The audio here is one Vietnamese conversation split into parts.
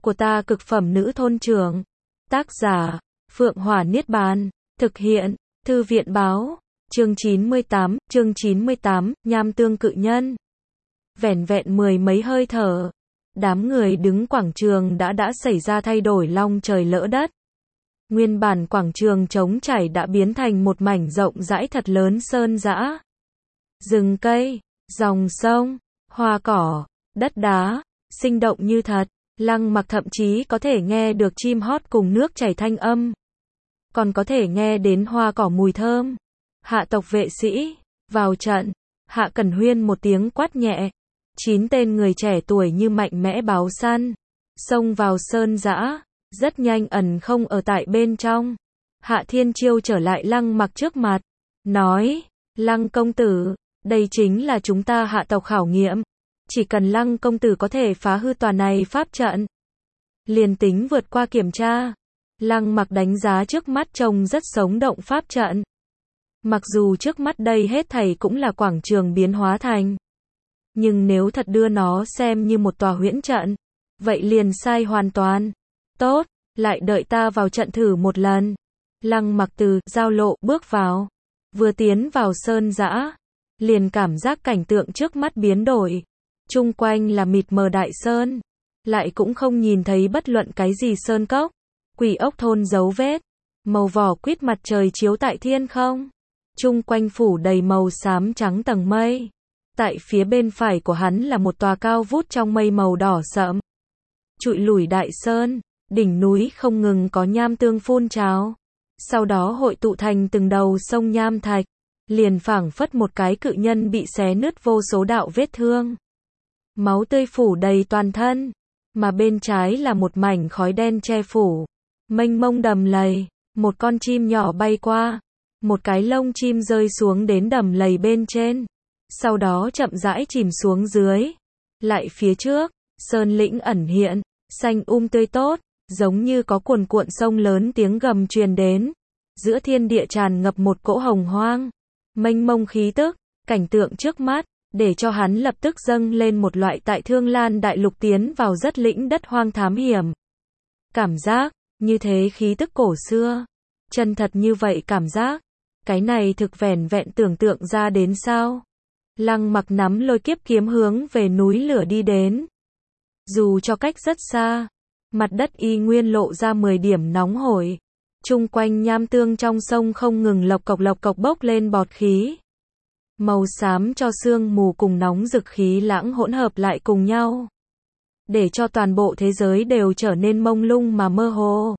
của ta cực phẩm nữ thôn trưởng. Tác giả, Phượng Hỏa Niết Bàn. Thực hiện, Thư viện báo. Chương 98, Nham Tương Cự Nhân. Vẻn vẹn mười mấy hơi thở, đám người đứng quảng trường đã xảy ra thay đổi long trời lỡ đất. Nguyên bản quảng trường trống trải đã biến thành một mảnh rộng rãi thật lớn sơn dã. Rừng cây, dòng sông, hoa cỏ, đất đá, sinh động như thật. Lăng Mặc thậm chí có thể nghe được chim hót cùng nước chảy thanh âm. Còn có thể nghe đến hoa cỏ mùi thơm. Hạ tộc vệ sĩ, vào trận. Hạ Cẩn Huyên một tiếng quát nhẹ. 9 tên người trẻ tuổi như mạnh mẽ báo săn, xông vào sơn dã, rất nhanh ẩn không ở tại bên trong. Hạ Thiên Chiêu trở lại Lăng Mặc trước mặt, nói, Lăng công tử, đây chính là chúng ta Hạ tộc khảo nghiệm. Chỉ cần Lăng công tử có thể phá hư tòa này pháp trận, liền tính vượt qua kiểm tra. Lăng Mặc đánh giá trước mắt trông rất sống động pháp trận. Mặc dù trước mắt đây hết thảy cũng là quảng trường biến hóa thành, nhưng nếu thật đưa nó xem như một tòa huyễn trận, vậy liền sai hoàn toàn. Tốt, lại đợi ta vào trận thử một lần. Lăng Mặc từ giao lộ bước vào, vừa tiến vào sơn dã, liền cảm giác cảnh tượng trước mắt biến đổi. Chung quanh là mịt mờ đại sơn, lại cũng không nhìn thấy bất luận cái gì sơn cốc, quỷ ốc thôn dấu vết, màu vỏ quýt mặt trời chiếu tại thiên không. Chung quanh phủ đầy màu xám trắng tầng mây. Tại phía bên phải của hắn là một tòa cao vút trong mây màu đỏ sẫm. Trụi lủi đại sơn, đỉnh núi không ngừng có nham tương phun trào. Sau đó hội tụ thành từng đầu sông nham thạch, liền phảng phất một cái cự nhân bị xé nứt vô số đạo vết thương. Máu tươi phủ đầy toàn thân, mà bên trái là một mảnh khói đen che phủ. Mênh mông đầm lầy, một con chim nhỏ bay qua, một cái lông chim rơi xuống đến đầm lầy bên trên. Sau đó chậm rãi chìm xuống dưới. Lại phía trước, sơn lĩnh ẩn hiện, xanh tươi tốt, giống như có cuồn cuộn sông lớn tiếng gầm truyền đến. Giữa thiên địa tràn ngập một cỗ hồng hoang, mênh mông khí tức, cảnh tượng trước mắt, để cho hắn lập tức dâng lên một loại tại Thương Lan đại lục tiến vào rất lĩnh đất hoang thám hiểm. Cảm giác, như thế khí tức cổ xưa, chân thật như vậy cảm giác, cái này thực vẻn vẹn tưởng tượng ra đến sao. Lăng Mặc nắm lôi kiếp kiếm hướng về núi lửa đi đến. Dù cho cách rất xa, mặt đất y nguyên lộ ra 10 điểm nóng hổi. Chung quanh nham tương trong sông không ngừng lộc cộc bốc lên bọt khí. Màu xám cho sương mù cùng nóng rực khí lãng hỗn hợp lại cùng nhau, để cho toàn bộ thế giới đều trở nên mông lung mà mơ hồ.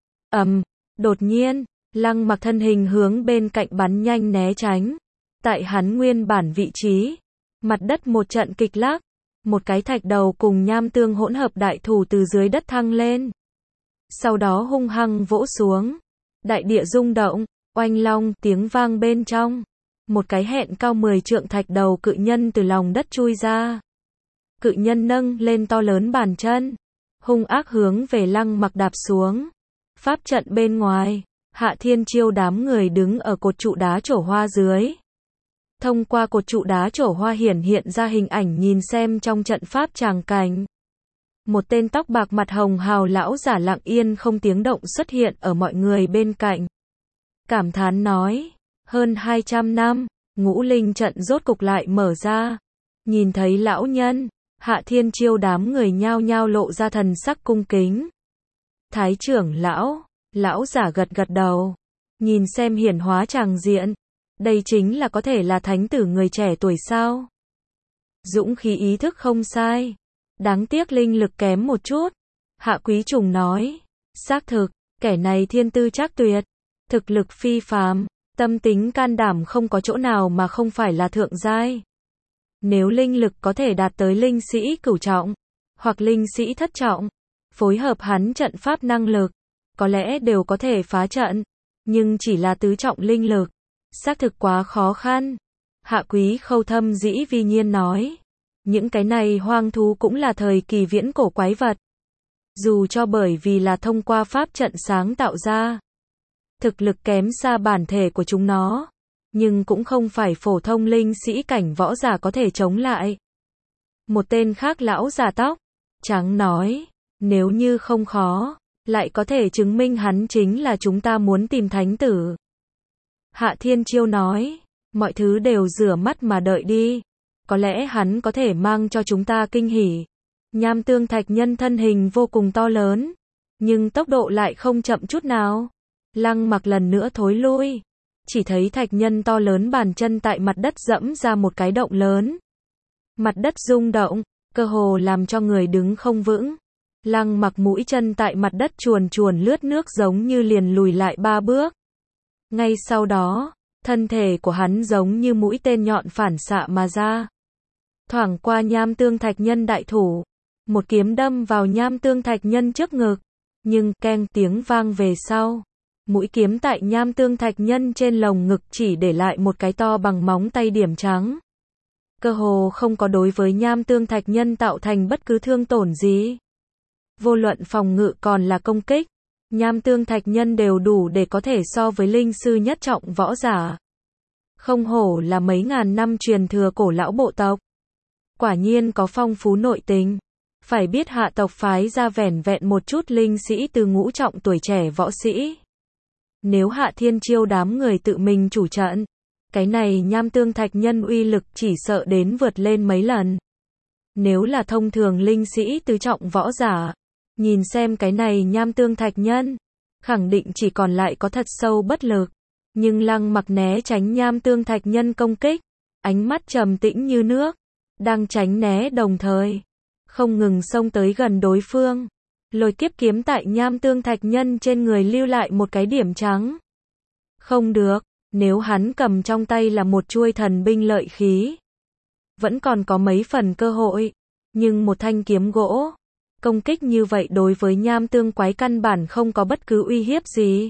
Đột nhiên, Lăng Mặc thân hình hướng bên cạnh bắn nhanh né tránh. Tại hắn nguyên bản vị trí, mặt đất một trận kịch lắc, một cái thạch đầu cùng nham tương hỗn hợp đại thủ từ dưới đất thăng lên. Sau đó hung hăng vỗ xuống, đại địa rung động, oanh long tiếng vang bên trong. Một cái hẹn cao 10 trượng thạch đầu cự nhân từ lòng đất chui ra. Cự nhân nâng lên to lớn bàn chân, hung ác hướng về Lăng Mặc đạp xuống. Pháp trận bên ngoài, Hạ Thiên Chiêu đám người đứng ở cột trụ đá trổ hoa dưới. Thông qua cột trụ đá trổ hoa hiện ra hình ảnh nhìn xem trong trận pháp tràng cảnh. Một tên tóc bạc mặt hồng hào lão giả lặng yên không tiếng động xuất hiện ở mọi người bên cạnh. Cảm thán nói, hơn 200 năm, ngũ linh trận rốt cục lại mở ra. Nhìn thấy lão nhân, Hạ Thiên Chiêu đám người nhao nhao lộ ra thần sắc cung kính. Thái trưởng lão giả gật đầu, nhìn xem hiển hóa tràng diện. Đây chính là có thể là thánh tử người trẻ tuổi sao? Dũng khí ý thức không sai, đáng tiếc linh lực kém một chút. Hạ Quý Trùng nói, xác thực, kẻ này thiên tư trác tuyệt, thực lực phi phàm, tâm tính can đảm không có chỗ nào mà không phải là thượng giai. Nếu linh lực có thể đạt tới linh sĩ cửu trọng, hoặc linh sĩ thất trọng, phối hợp hắn trận pháp năng lực, có lẽ đều có thể phá trận, nhưng chỉ là tứ trọng linh lực, xác thực quá khó khăn. Hạ Quý Khâu thâm dĩ vi nhiên nói, những cái này hoang thú cũng là thời kỳ viễn cổ quái vật. Dù cho bởi vì là thông qua pháp trận sáng tạo ra, thực lực kém xa bản thể của chúng nó, nhưng cũng không phải phổ thông linh sĩ cảnh võ giả có thể chống lại. Một tên khác lão già tóc trắng nói, Nếu như không khó, lại có thể chứng minh hắn chính là chúng ta muốn tìm thánh tử. Hạ Thiên Chiêu nói, mọi thứ đều rửa mắt mà đợi đi. Có lẽ hắn có thể mang cho chúng ta kinh hỉ. Nham tương thạch nhân thân hình vô cùng to lớn, nhưng tốc độ lại không chậm chút nào. Lăng Mặc lần nữa thối lui. Chỉ thấy thạch nhân to lớn bàn chân tại mặt đất dẫm ra một cái động lớn. Mặt đất rung động, cơ hồ làm cho người đứng không vững. Lăng Mặc mũi chân tại mặt đất chuồn chuồn lướt nước giống như liền lùi lại 3 bước. Ngay sau đó, thân thể của hắn giống như mũi tên nhọn phản xạ mà ra. Thoảng qua nham tương thạch nhân đại thủ. Một kiếm đâm vào nham tương thạch nhân trước ngực. Nhưng keng tiếng vang về sau. Mũi kiếm tại nham tương thạch nhân trên lồng ngực chỉ để lại một cái to bằng móng tay điểm trắng. Cơ hồ không có đối với nham tương thạch nhân tạo thành bất cứ thương tổn gì. Vô luận phòng ngự còn là công kích, nham tương thạch nhân đều đủ để có thể so với linh sư nhất trọng võ giả. Không hổ là mấy ngàn năm truyền thừa cổ lão bộ tộc. Quả nhiên có phong phú nội tình. Phải biết Hạ tộc phái ra vẻn vẹn một chút linh sĩ từ ngũ trọng tuổi trẻ võ sĩ. Nếu Hạ Thiên Chiêu đám người tự mình chủ trận, cái này nham tương thạch nhân uy lực chỉ sợ đến vượt lên mấy lần. Nếu là thông thường linh sĩ tứ trọng võ giả, nhìn xem cái này nham tương thạch nhân, khẳng định chỉ còn lại có thật sâu bất lực. Nhưng Lăng Mặc né tránh nham tương thạch nhân công kích, ánh mắt trầm tĩnh như nước, đang tránh né đồng thời, không ngừng xông tới gần đối phương. Lôi kiếp kiếm tại nham tương thạch nhân trên người lưu lại một cái điểm trắng. Không được, nếu hắn cầm trong tay là một chuôi thần binh lợi khí, vẫn còn có mấy phần cơ hội, nhưng một thanh kiếm gỗ, công kích như vậy đối với nham tương quái căn bản không có bất cứ uy hiếp gì.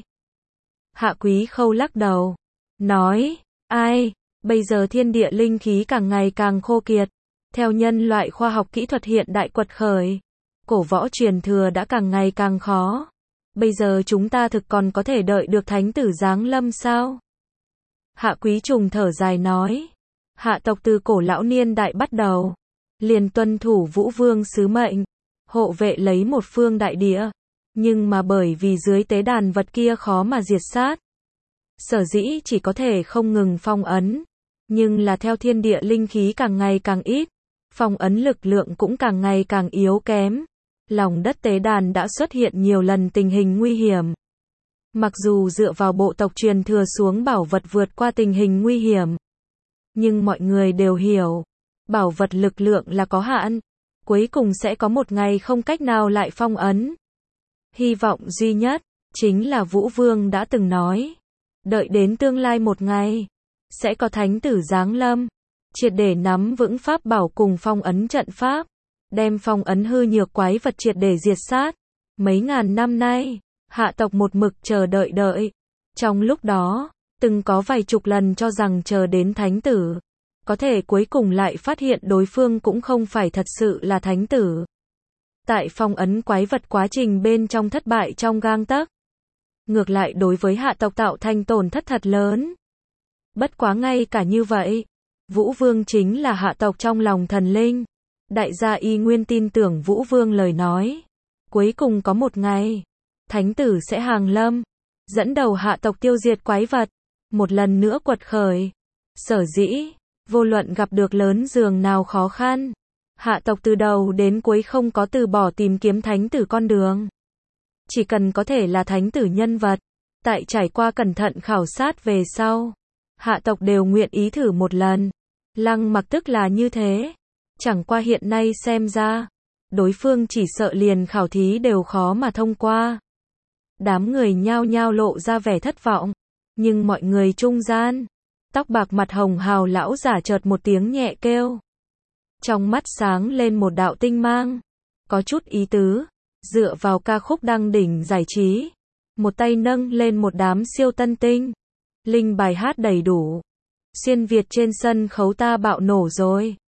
Hạ Quý Khâu lắc đầu, nói, ai, bây giờ thiên địa linh khí càng ngày càng khô kiệt, theo nhân loại khoa học kỹ thuật hiện đại quật khởi, cổ võ truyền thừa đã càng ngày càng khó. Bây giờ chúng ta thực còn có thể đợi được thánh tử giáng lâm sao? Hạ Quý Trùng thở dài nói, Hạ tộc từ cổ lão niên đại bắt đầu, liền tuân thủ Vũ Vương sứ mệnh, hộ vệ lấy một phương đại địa, nhưng mà bởi vì dưới tế đàn vật kia khó mà diệt sát, sở dĩ chỉ có thể không ngừng phong ấn, nhưng là theo thiên địa linh khí càng ngày càng ít, phong ấn lực lượng cũng càng ngày càng yếu kém. Lòng đất tế đàn đã xuất hiện nhiều lần tình hình nguy hiểm. Mặc dù dựa vào bộ tộc truyền thừa xuống bảo vật vượt qua tình hình nguy hiểm, nhưng mọi người đều hiểu, bảo vật lực lượng là có hạn, cuối cùng sẽ có một ngày không cách nào lại phong ấn. Hy vọng duy nhất, chính là Vũ Vương đã từng nói, đợi đến tương lai một ngày, sẽ có thánh tử giáng lâm, triệt để nắm vững pháp bảo cùng phong ấn trận pháp, đem phong ấn hư nhược quái vật triệt để diệt sát. Mấy ngàn năm nay, Hạ tộc một mực chờ đợi. Trong lúc đó, từng có vài chục lần cho rằng chờ đến thánh tử, có thể cuối cùng lại phát hiện đối phương cũng không phải thật sự là thánh tử. Tại phong ấn quái vật quá trình bên trong thất bại trong gang tấc, ngược lại đối với Hạ tộc tạo thành tổn thất thật lớn. Bất quá ngay cả như vậy, Vũ Vương chính là Hạ tộc trong lòng thần linh. Đại gia y nguyên tin tưởng Vũ Vương lời nói. Cuối cùng có một ngày, thánh tử sẽ hàng lâm, dẫn đầu Hạ tộc tiêu diệt quái vật, một lần nữa quật khởi. Sở dĩ, vô luận gặp được lớn giường nào khó khăn, Hạ tộc từ đầu đến cuối không có từ bỏ tìm kiếm thánh tử con đường. Chỉ cần có thể là thánh tử nhân vật, tại trải qua cẩn thận khảo sát về sau, Hạ tộc đều nguyện ý thử một lần. Lăng Mặc tức là như thế. Chẳng qua hiện nay xem ra, đối phương chỉ sợ liền khảo thí đều khó mà thông qua. Đám người nhao nhao lộ ra vẻ thất vọng, nhưng mọi người trung gian, tóc bạc mặt hồng hào lão giả chợt một tiếng nhẹ kêu. Trong mắt sáng lên một đạo tinh mang, có chút ý tứ, dựa vào ca khúc đăng đỉnh giải trí, một tay nâng lên một đám siêu tân tinh. Linh bài hát đầy đủ. Xuyên Việt trên sân khấu ta bạo nổ rồi.